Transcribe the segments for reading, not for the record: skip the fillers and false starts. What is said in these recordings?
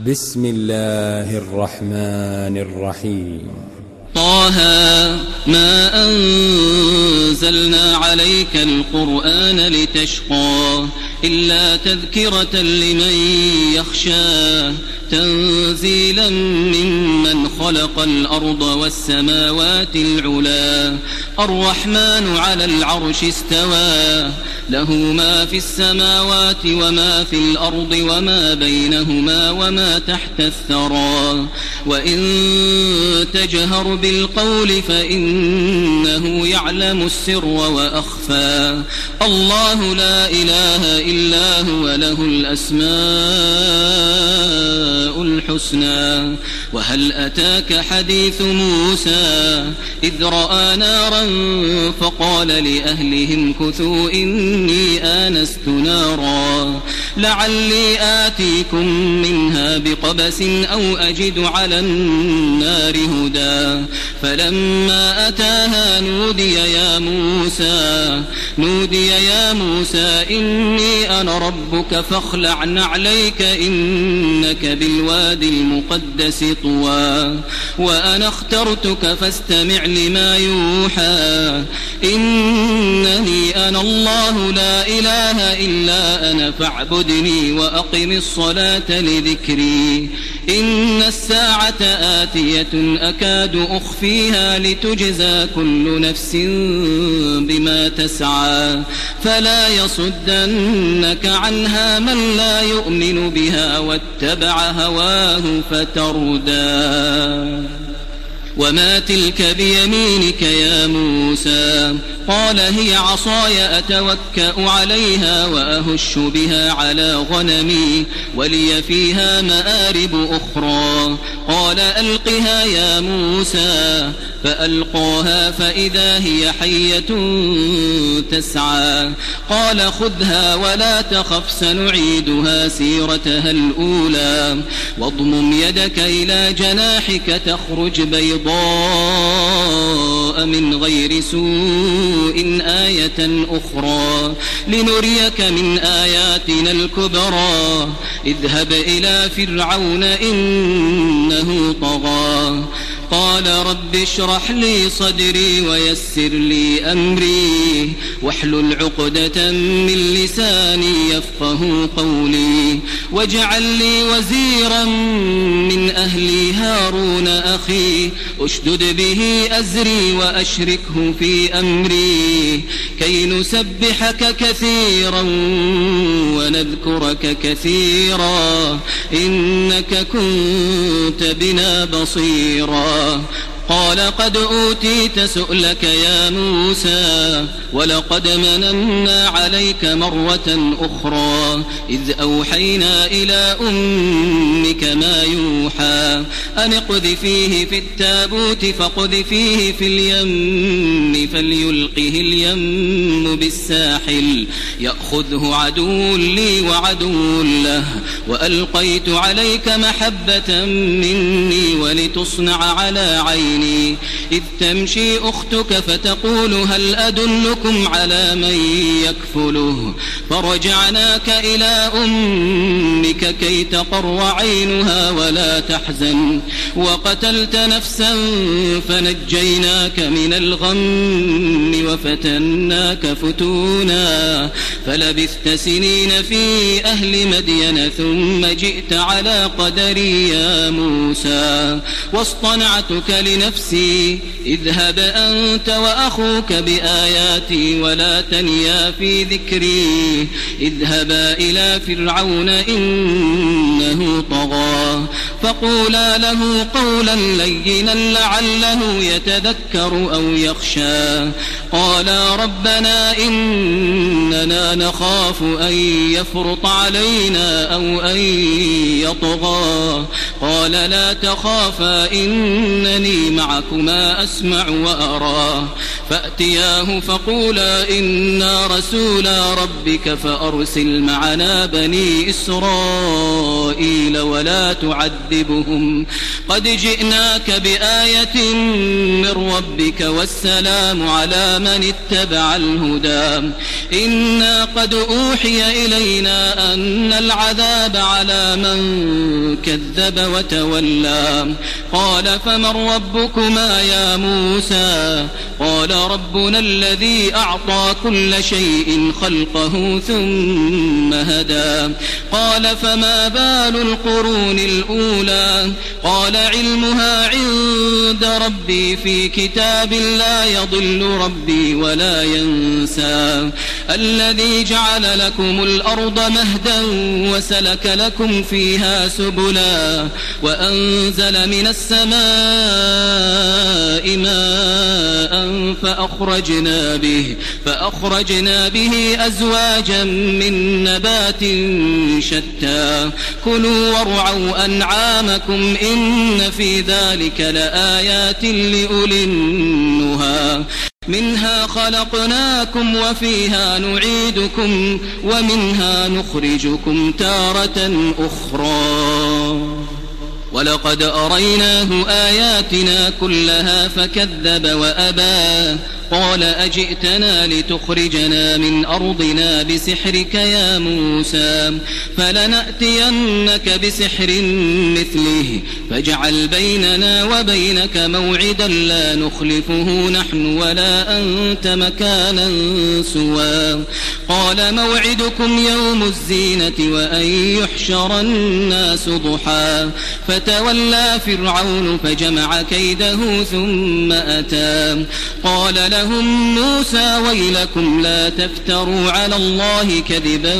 بسم الله الرحمن الرحيم. طه ما أنزلنا عليك القرآن لتشقى إلا تذكرة لمن يخشى تنزيلا ممن خلق الأرض والسماوات العلا الرحمن على العرش استوى له ما في السماوات وما في الأرض وما بينهما وما تحت الثرى وإن تجهر بالقول فإنه يعلم السر وأخفى الله لا إله إلا هو له الأسماء الحسنى وهل أتاك حديث موسى إذ رأى نارا فقال لأهلهم كثوا إني آنست نارا لعلي آتيكم منها بقبس أو أجد على النار هدى فلما أتاها نودي يا موسى إني أنا ربك فاخلع نعليك إنك بالوادي المقدس طوى وأنا اخترتك فاستمع لما يوحى إنني أنا الله لا إله إلا أنا فاعبدني وأقم الصلاة لذكري إن الساعة آتية أكاد أخفيها لتجزى كل نفس بما تسعى فلا يصدنك عنها من لا يؤمن بها واتبع هواه فتردى وما تلك بيمينك يا موسى قال هي عصاي أتوكأ عليها وأهش بها على غنمي ولي فيها مآرب أخرى قال ألقها يا موسى فألقاها فإذا هي حية تسعى قال خذها ولا تخف سنعيدها سيرتها الأولى واضمم يدك إلى جناحك تخرج بيضاء من غير سوء آية أخرى لنريك من آياتنا الكبرى اذهب إلى فرعون إنه طغى قال رب اشرح لي صدري ويسر لي أمري واحلل عقدة من لساني يفقه قولي واجعل لي وزيرا من أهلي هارون أخي أشدد به أزري وأشركه في أمري كي نسبحك كثيرا ونذكرك كثيرا إنك كنت بنا بصيرا قال قد أوتيت سؤلك يا موسى ولقد مننا عليك مرة أخرى إذ أوحينا إلى أمك ما يوحى أن اقذفيه في التابوت فاقذفيه في اليم فليلقه اليم بالساحل يأخذه عدو لي وعدو له وألقيت عليك محبة مني ولتصنع على عيني إذ تمشي أختك فتقول هل أدلكم على من يكفله فرجعناك إلى أمك كي تقر عينها ولا تحزن وقتلت نفسا فنجيناك من الغم وفتناك فتونا فلبثت سنين في أهل مدين ثم جئت على قدري يا موسى واصطنعتك لنفسي اذهب أنت وأخوك بآياتي ولا تنيا في ذكري اذهبا إلى فرعون إنه طغى فقولا له قولا لينا لعله يتذكر أو يخشى قالا ربنا إننا نخاف أن يفرط علينا أو أن يطغى قال لا تخافا إنني معكما أسمع وأرى فأتياه فقولا إنا رسولا ربك فأرسل معنا بني إسرائيل ولا تعذبهم قد جئناك بآية من ربك والسلام على من اتبع الهدى إنا قد أوحي إلينا أن العذاب على من كذب وتولى قال فمن ربكما يا موسى قال ربنا الذي أعطى كل شيء خلقه ثم هدى قال فما بال القرون الأولى قال علمها عند ربي في كتاب لا يضل ربي ولا ينسى الذي جعل لكم الأرض مهدا وسلك لكم فيها سبلا وأنزل من السماء ماء فأخرجنا به أزواجا من نبات شتى كلوا وارعوا أنعامكم إن في ذلك لآيات لأولي النهى منها خلقناكم وفيها نعيدكم ومنها نخرجكم تارة أخرى ولقد أريناه آياتنا كلها فكذب وأبى قال أجئتنا لتخرجنا من أرضنا بسحرك يا موسى فلنأتينك بسحر مثله فاجعل بيننا وبينك موعدا لا نخلفه نحن ولا أنت مكانا سوى قال موعدكم يوم الزينة وأن يحشر الناس ضحى فتولى فرعون فجمع كيده ثم أتى قال لهم موسى ويلكم لا تفتروا على الله كذبا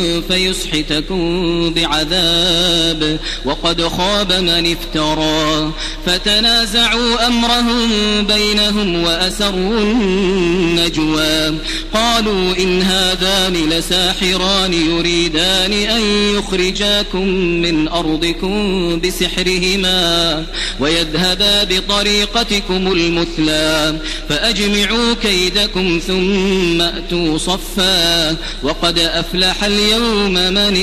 فيسحتكم بعذاب وقد خاب من افترى فتنازعوا أمرهم بينهم وأسروا النجوى قالوا إن هذان لساحران يريدان أن يخرجاكم من أرضكم بسحرهما ويذهبا بطريقتكم المثلى فأجمعوا كيدكم ثم أتوا صفا وقد أفلح اليوم من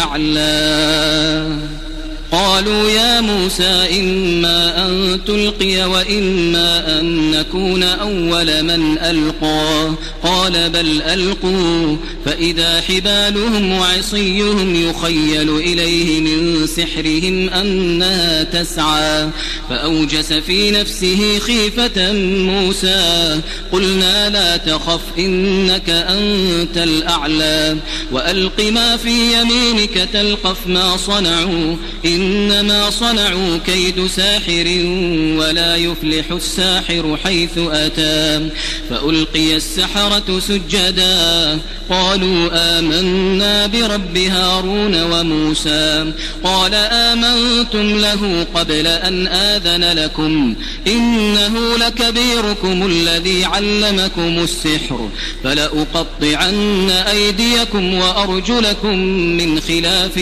استعلى قالوا يا موسى إما أن تلقي وإما أن نكون أول من ألقى قال بل ألقوا فإذا حبالهم وعصيهم يخيل إليه من سحرهم أنها تسعى فأوجس في نفسه خيفة موسى قلنا لا تخف إنك أنت الأعلى وألق ما في يمينك تلقف ما صنعوا إنما صنعوا كيد ساحر ولا يفلح الساحر حيث أتى فألقي السحرة سجدا قالوا آمنا برب هارون وموسى قال آمنتم له قبل أن آذن لكم إنه لكبيركم الذي علمكم السحر فلأقطعن أيديكم وأرجلكم من خلاف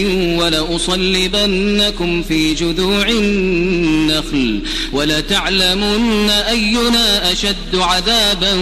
ولأصلبنكم في جذوع النخل ولتعلمن أينا أشد عذابا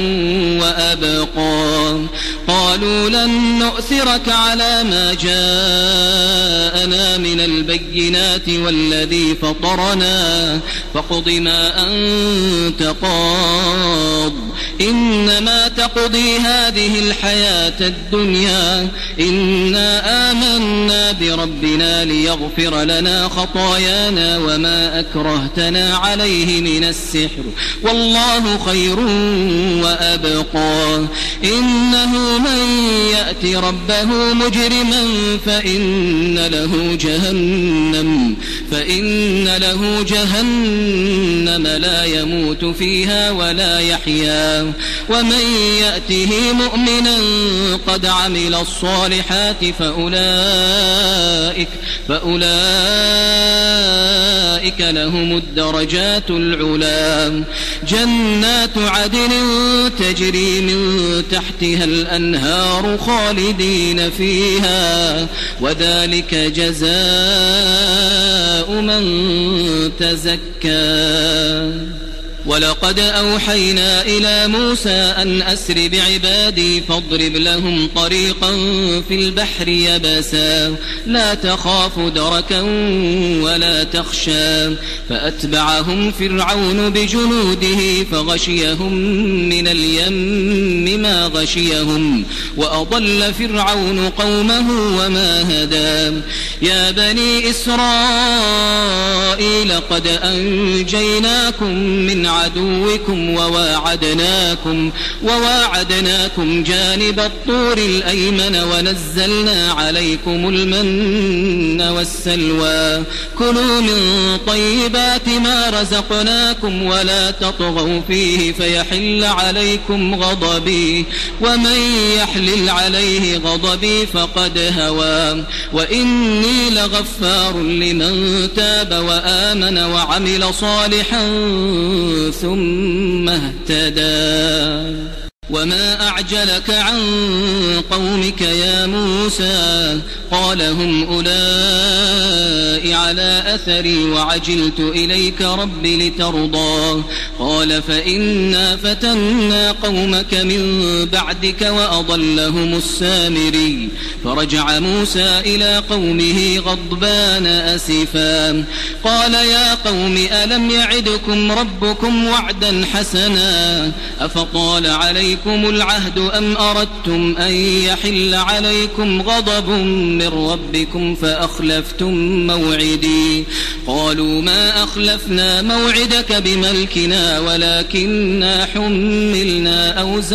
وأبقى قالوا لن نؤثرك على ما جاءنا من البينات والذي فطرنا فاقض ما أنت قاض إنما تقضي هذه الحياة الدنيا إنا آمنا بربنا ليغفر لنا خطايانا وما أكرهتنا عليه من السحر والله خير وأبقى إنه من يأتي ربه مجرما فإن له جهنم لا يموت فيها ولا يحيا ومن يأته مؤمنا قد عمل الصالحات فأولئك لهم الدرجات العلا جنات عدن تجري من تحتها الأنهار خالدين فيها وذلك جزاء من تزكى ولقد أوحينا إلى موسى أن أسر بعبادي فاضرب لهم طريقا في البحر يبسا لا تخاف دركا ولا تخشى فأتبعهم فرعون بجنوده فغشيهم من اليم ما غشيهم وأضل فرعون قومه وما هدى يا بني إسرائيل قد أنجيناكم من عدوكم وواعدناكم جانب الطور الأيمن ونزلنا عليكم المن والسلوى كلوا من طيبات ما رزقناكم ولا تطغوا فيه فيحل عليكم غضبي ومن يحلل عليه غضبي فقد هوى وإني لغفار لمن تاب وآمن وعمل صالحا ثم اهتدى وما أعجلك عن قومك يا موسى قال هم أولئك على أثري وعجلت إليك رب لترضى قال فإنا فتنا قومك من بعدك وأضلهم السامري فرجع موسى إلى قومه غضبان أسفا قال يا قوم ألم يعدكم ربكم وعدا حسنا أفطال عليكم العهد أم أردتم أن يحل عليكم غضب من ربكم فأخلفتم موعدي قالوا ما أخلفنا موعدك بملكنا ولكننا حملنا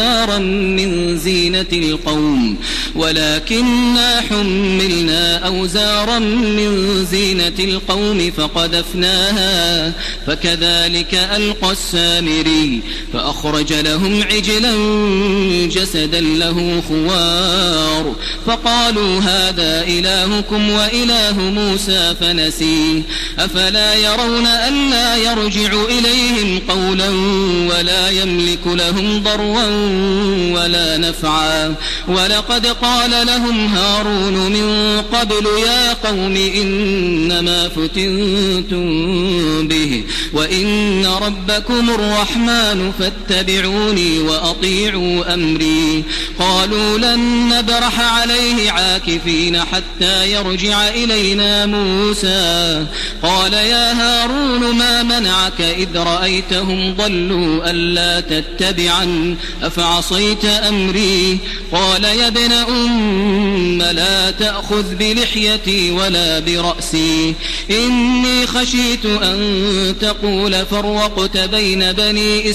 أوزارا من زينة القوم فقذفناها فكذلك ألقى السامري فأخرج لهم عجلا جسدا له خوار فقالوا هذا إلهكم وإله موسى فنسيه أفلا يرون ألا يرجع إليهم قولا ولا يملك لهم ضرا ولا نفعا ولقد قال لهم هارون من قبل يا قوم إنما فتنتم به وإن ربكم الرحمن فاتبعوني وأطيعوا أمري قالوا لن نبرح عليه عاكفين حتى يرجع إلينا موسى قال يا هارون ما منعك إذ رأيتهم ضلوا ألا تتبعا أفعصيت أمري قال يا ابن أم لا تأخذ بلحيتي ولا برأسي إني خشيت أن تقول فرقت بين بني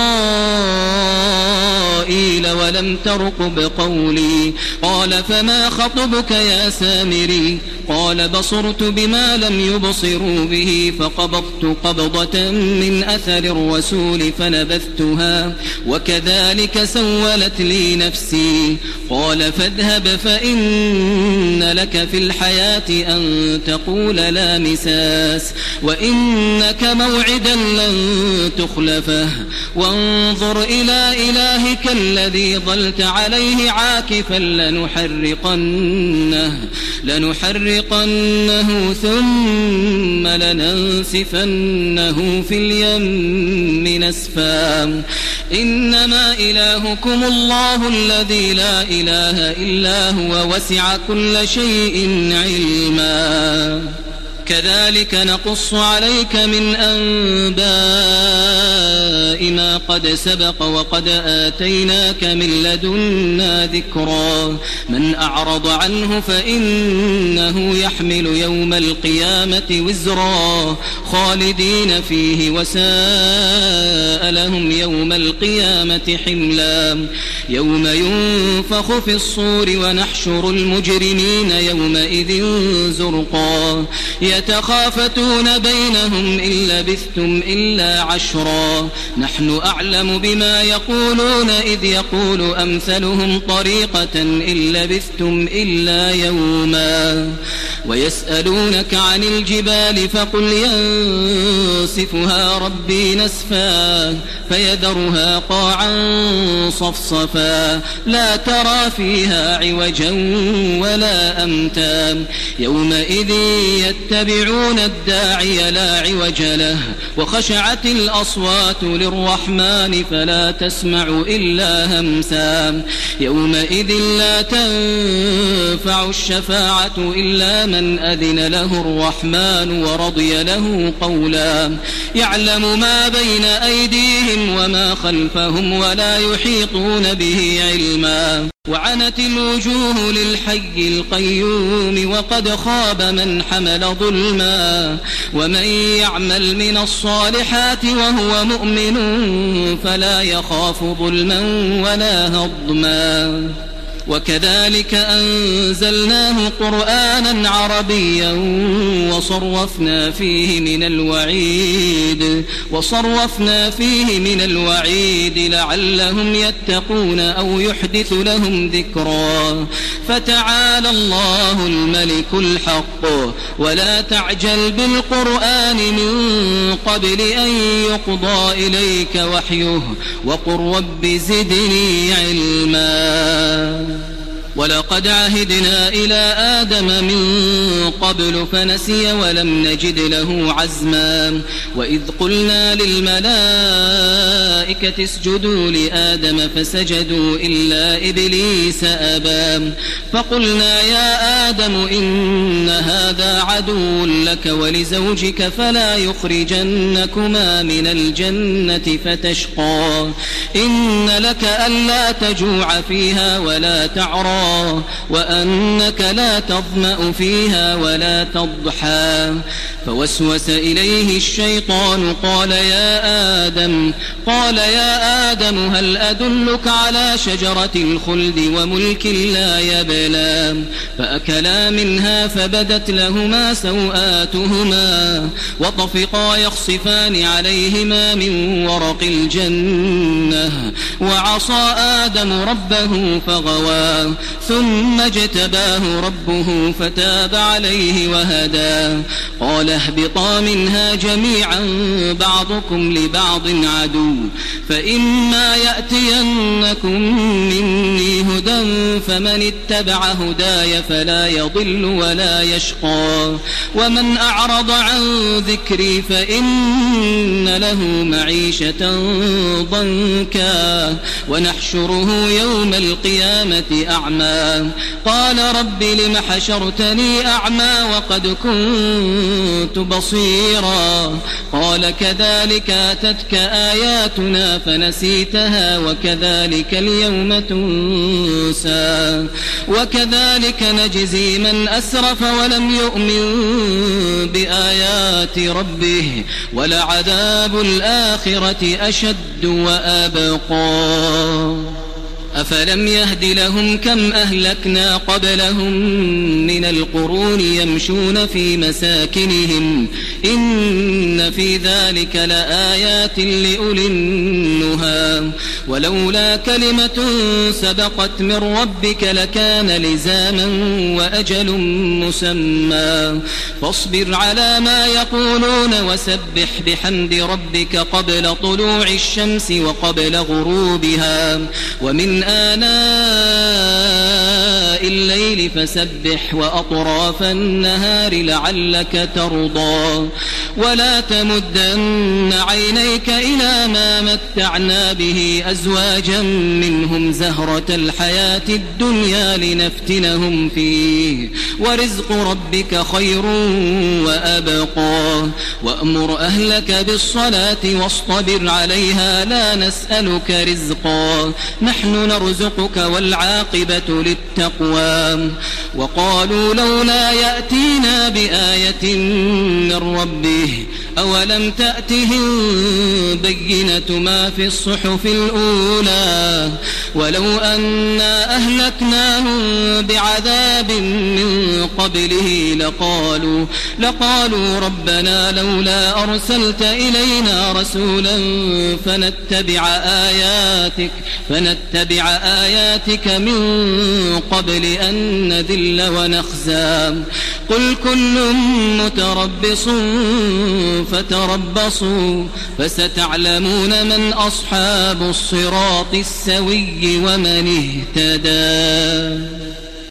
إسرائيل ولم ترقب قولي قال فما خطبك يا سامري قال بصرت بما لم يبصروا به فقبضت قبضة من أثر الرسول فنبذتها وكذلك سولت لي نفسي قال فاذهب فإن لك في الحياة أن تقول لا مساس وإنك موعدا لن تخلفه وانظر إلى إلهك الذي ظلت عليه عاكفا لنحرقنه ثم لننسفنه في اليم نسفا إنما إلهكم الله الذي لا إله إلا هو وسع كل شيء علما كذلك نقص عليك من أنباء ما قد سبق وقد آتيناك من لدنا ذكرا من أعرض عنه فإنه يحمل يوم القيامة وزرا خالدين فيه وساء لهم يوم القيامة حملا يوم ينفخ في الصور ونحشر المجرمين يومئذ زرقا يتخافتون بينهم إن لبثتم إلا عشرا نحن أعلم بما يقولون إذ يقول أمثلهم طريقة إن لبثتم إلا يوما ويسألونك عن الجبال فقل ينسفها ربي نسفا فيذرها قاعا صفصفا لا ترى فيها عوجا ولا أمتا يومئذ يتبعون يتبعون الداعي لا عوج له وخشعت الأصوات للرحمن فلا تسمع إلا همسا يومئذ لا تنفع الشفاعة إلا من أذن له الرحمن ورضي له قولا يعلم ما بين أيديهم وما خلفهم ولا يحيطون به علما وعنت الوجوه للحي القيوم وقد خاب من حمل ظلما ومن يعمل من الصالحات وهو مؤمن فلا يخاف ظلما ولا هضما وكذلك أنزلناه قرآنا عربيا وصرفنا فيه من الوعيد لعلهم يتقون أو يحدث لهم ذكرا فتعالى الله الملك الحق ولا تعجل بالقرآن من قبل أن يقضى إليك وحيه وقل رب زدني علما ولقد عهدنا إلى آدم من قبل فنسي ولم نجد له عزما وإذ قلنا للملائكة اسجدوا لآدم فسجدوا إلا إبليس أبى فقلنا يا آدم إن هذا عدو لك ولزوجك فلا يخرجنكما من الجنة فتشقى إن لك ألا تجوع فيها ولا تعرى وأنك لا تظمأ فيها ولا تضحى فوسوس إليه الشيطان قال يا آدم هل أدلك على شجرة الخلد وملك لا يبلى فأكلا منها فبدت لهما سوآتهما وطفقا يخصفان عليهما من ورق الجنة وعصى آدم ربه فغوى ثم اجتباه ربه فتاب عليه وهدى قال اهبطا منها جميعا بعضكم لبعض عدو فإما يأتينكم مني هدى فمن اتبع هداي فلا يضل ولا يشقى ومن أعرض عن ذكري فإن له معيشة ضنكا ونحشره يوم القيامة أعمى قال رب لم حشرتني أعمى وقد كنت بصيرا قال كذلك أتتك آياتنا فنسيتها وكذلك اليوم تنسى وكذلك نجزي من أسرف ولم يؤمن بآيات ربه ولعذاب الآخرة أشد وأبقى أفلم يهد لهم كم أهلكنا قبلهم من القرون يمشون في مساكنهم إن في ذلك لآيات لأولي النهى ولولا كلمة سبقت من ربك لكان لزاما وأجل مسمى فاصبر على ما يقولون وسبح بحمد ربك قبل طلوع الشمس وقبل غروبها ومن آناء الليل فسبح وأطراف النهار لعلك ترضى ولا تمدن عينيك إلى ما متعنا به أزواجا منهم زهرة الحياة الدنيا لنفتنهم فيه ورزق ربك خير وأبقى وأمر أهلك بالصلاة واصطبر عليها لا نسألك رزقا نحن نرزقك والعاقبة للتقوى وقالوا لولا يأتينا بآية من ربه أولم تأتهم بينة ما في الصحف الأولى ولو أنا أهلكناهم بعذاب من قبله لقالوا ربنا لولا أرسلت إلينا رسولا فنتبع آياتك من قبل أن نذل ونخزى قل كل متربص فتربصوا فستعلمون من أصحاب الصراط السوي ومن اهتدى.